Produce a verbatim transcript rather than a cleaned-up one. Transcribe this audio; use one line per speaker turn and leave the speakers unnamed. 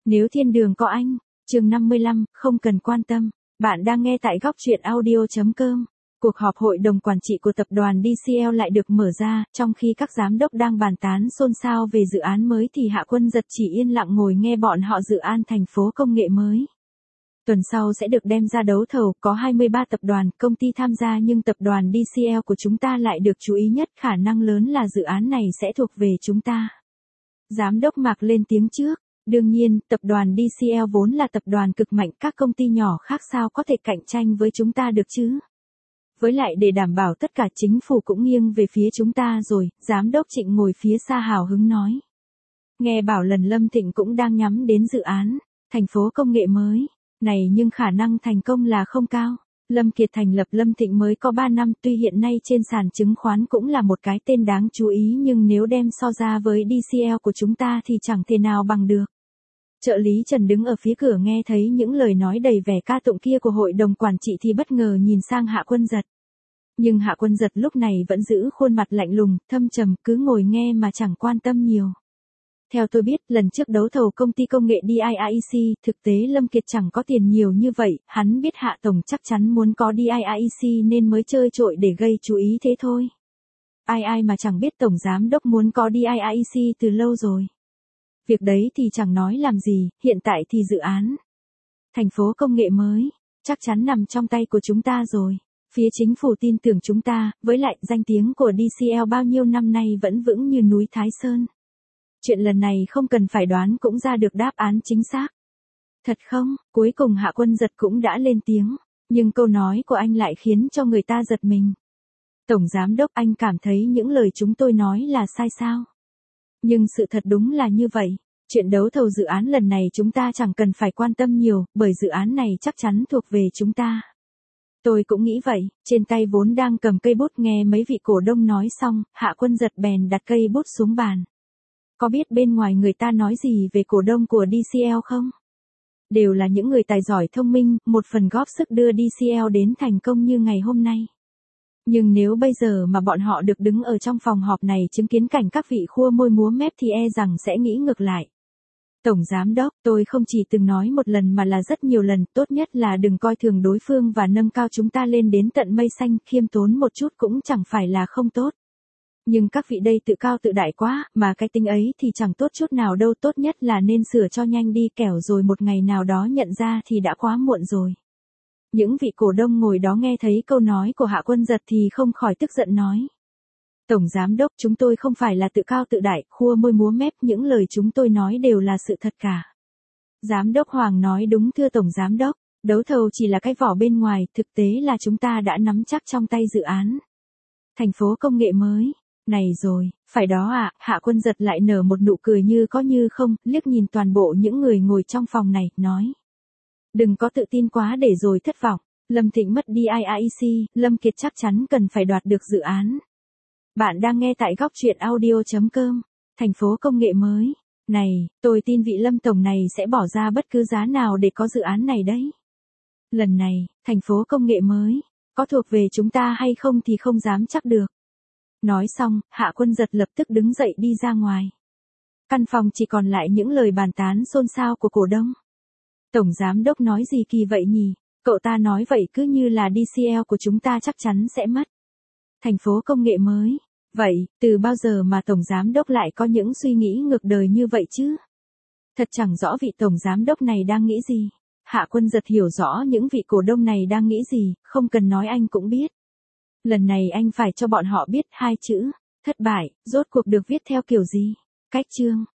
Nếu thiên đường có anh, chương năm mươi lăm, không cần quan tâm. Bạn đang nghe tại góc truyện audio chấm com. Cuộc họp hội đồng quản trị của tập đoàn đê xê lờ lại được mở ra, trong khi các giám đốc đang bàn tán xôn xao về dự án mới thì Hạ Quân Giật chỉ yên lặng ngồi nghe bọn họ dự án thành phố công nghệ mới. Tuần sau sẽ được đem ra đấu thầu, có hai mươi ba tập đoàn, công ty tham gia nhưng tập đoàn đê xê lờ của chúng ta lại được chú ý nhất, khả năng lớn là dự án này sẽ thuộc về chúng ta. Giám đốc Mạc lên tiếng trước. Đương nhiên, tập đoàn đê xê lờ vốn là tập đoàn cực mạnh, các công ty nhỏ khác sao có thể cạnh tranh với chúng ta được chứ? Với lại để đảm bảo tất cả chính phủ cũng nghiêng về phía chúng ta rồi, giám đốc Trịnh ngồi phía xa hào hứng nói. Nghe bảo lần Lâm Thịnh cũng đang nhắm đến dự án, thành phố công nghệ mới, này nhưng khả năng thành công là không cao. Lâm Kiệt thành lập Lâm Thịnh mới có ba năm, tuy hiện nay trên sàn chứng khoán cũng là một cái tên đáng chú ý nhưng nếu đem so ra với đê xê lờ của chúng ta thì chẳng thể nào bằng được. Trợ lý Trần đứng ở phía cửa nghe thấy những lời nói đầy vẻ ca tụng kia của hội đồng quản trị thì bất ngờ nhìn sang Hạ Quân Giật. Nhưng Hạ Quân Giật lúc này vẫn giữ khuôn mặt lạnh lùng, thâm trầm, cứ ngồi nghe mà chẳng quan tâm nhiều. Theo tôi biết, lần trước đấu thầu công ty công nghệ đê i i xê, thực tế Lâm Kiệt chẳng có tiền nhiều như vậy, hắn biết Hạ Tổng chắc chắn muốn có đê i i xê nên mới chơi trội để gây chú ý thế thôi. Ai ai mà chẳng biết Tổng Giám Đốc muốn có đê i i xê từ lâu rồi. Việc đấy thì chẳng nói làm gì, hiện tại thì dự án thành phố công nghệ mới, chắc chắn nằm trong tay của chúng ta rồi. Phía chính phủ tin tưởng chúng ta, với lại danh tiếng của đê xê lờ bao nhiêu năm nay vẫn vững như núi Thái Sơn. Chuyện lần này không cần phải đoán cũng ra được đáp án chính xác. Thật không? Cuối cùng Hạ Quân Giật cũng đã lên tiếng, nhưng câu nói của anh lại khiến cho người ta giật mình. Tổng Giám Đốc, anh cảm thấy những lời chúng tôi nói là sai sao? Nhưng sự thật đúng là như vậy. Chuyện đấu thầu dự án lần này chúng ta chẳng cần phải quan tâm nhiều, bởi dự án này chắc chắn thuộc về chúng ta. Tôi cũng nghĩ vậy, trên tay vốn đang cầm cây bút nghe mấy vị cổ đông nói xong, Hạ Quân Giật bèn đặt cây bút xuống bàn. Có biết bên ngoài người ta nói gì về cổ đông của đê xê lờ không? Đều là những người tài giỏi thông minh, một phần góp sức đưa đê xê lờ đến thành công như ngày hôm nay. Nhưng nếu bây giờ mà bọn họ được đứng ở trong phòng họp này chứng kiến cảnh các vị khua môi múa mép thì e rằng sẽ nghĩ ngược lại. Tổng Giám Đốc, tôi không chỉ từng nói một lần mà là rất nhiều lần, tốt nhất là đừng coi thường đối phương và nâng cao chúng ta lên đến tận mây xanh, khiêm tốn một chút cũng chẳng phải là không tốt. Nhưng các vị đây tự cao tự đại quá, mà cái tính ấy thì chẳng tốt chút nào đâu, tốt nhất là nên sửa cho nhanh đi kẻo rồi một ngày nào đó nhận ra thì đã quá muộn rồi. Những vị cổ đông ngồi đó nghe thấy câu nói của Hạ Quân Giật thì không khỏi tức giận nói. Tổng Giám Đốc, chúng tôi không phải là tự cao tự đại, khua môi múa mép, những lời chúng tôi nói đều là sự thật cả. Giám đốc Hoàng nói đúng thưa Tổng Giám Đốc, đấu thầu chỉ là cái vỏ bên ngoài, thực tế là chúng ta đã nắm chắc trong tay dự án thành phố công nghệ mới. Này rồi, phải đó ạ, à, Hạ Quân Giật lại nở một nụ cười như có như không, liếc nhìn toàn bộ những người ngồi trong phòng này, nói. Đừng có tự tin quá để rồi thất vọng, Lâm Thịnh mất đê i i xê, Lâm Kiệt chắc chắn cần phải đoạt được dự án. Bạn đang nghe tại góc truyện audio chấm com, thành phố công nghệ mới. Này, tôi tin vị Lâm Tổng này sẽ bỏ ra bất cứ giá nào để có dự án này đấy. Lần này, thành phố công nghệ mới, có thuộc về chúng ta hay không thì không dám chắc được. Nói xong, Hạ Quân Giật lập tức đứng dậy đi ra ngoài. Căn phòng chỉ còn lại những lời bàn tán xôn xao của cổ đông. Tổng Giám Đốc nói gì kỳ vậy nhỉ? Cậu ta nói vậy cứ như là đê xê lờ của chúng ta chắc chắn sẽ mất thành phố công nghệ mới. Vậy, từ bao giờ mà Tổng Giám Đốc lại có những suy nghĩ ngược đời như vậy chứ? Thật chẳng rõ vị Tổng Giám Đốc này đang nghĩ gì. Hạ Quân Giật hiểu rõ những vị cổ đông này đang nghĩ gì, không cần nói anh cũng biết. Lần này anh phải cho bọn họ biết hai chữ, thất bại, rốt cuộc được viết theo kiểu gì? Cách chương.